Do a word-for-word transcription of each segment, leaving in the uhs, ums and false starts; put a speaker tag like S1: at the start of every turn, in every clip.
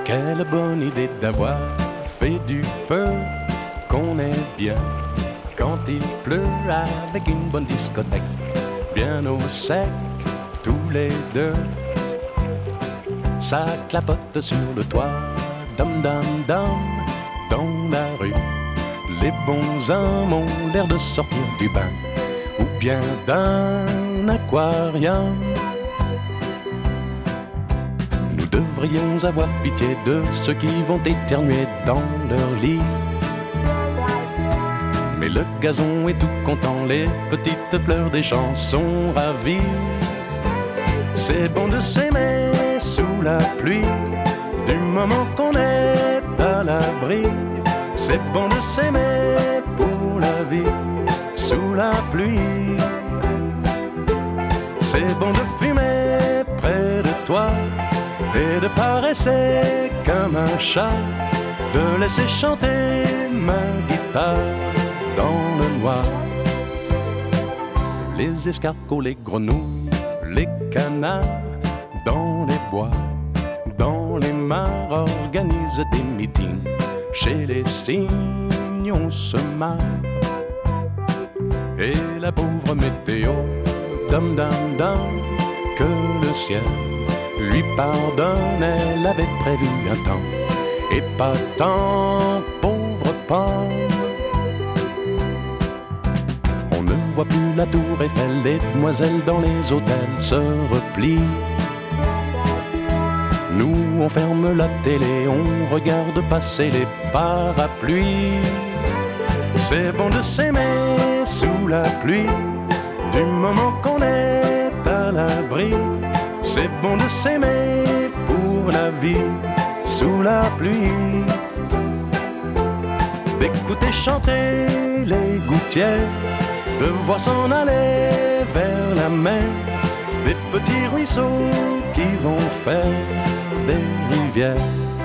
S1: Quelle bonne idée d'avoir fait du feu, qu'on est bien quand il pleut avec une bonne discothèque, bien au sec tous les deux. Ça clapote sur le toit, dom dom dom, dans la rue. Les bons hommes ont l'air de sortir du bain, ou bien d'un aquarium. Nous devrions avoir pitié de ceux qui vont éternuer dans leur lit. Mais le gazon est tout content, les petites fleurs des champs sont ravies. C'est bon de s'aimer sous la pluie, du moment qu'on est à l'abri. C'est bon de s'aimer pour la vie, sous la pluie. C'est bon de fumer près de toi et de paresser comme un chat, de laisser chanter ma guitare dans le noir. Les escargots, les grenouilles, les canards, dans les bois, dans les mares, organisent des meetings. Chez les cygnes, on se marre. Et la pauvre météo, dom dom dom, que le ciel lui pardonne, elle avait prévu un temps, et pas tant, pauvre pomme. On ne voit plus la tour Eiffel, les demoiselles dans les hôtels se replient. Nous, on ferme la télé, on regarde passer les parapluies. C'est bon de s'aimer sous la pluie, du moment qu'on est à l'abri. C'est bon de s'aimer pour la vie, sous la pluie. D'écouter chanter les gouttières, de voir s'en aller vers la mer des petits ruisseaux qui vont faire des rivières.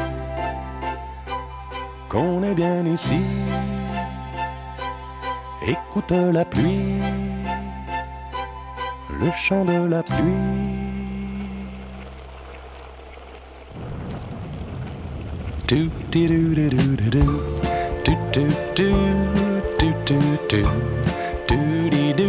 S1: Qu'on est bien ici, écoute la pluie, le chant de la pluie. Tu tu tu tu tu tu tu tu tu tu tu tu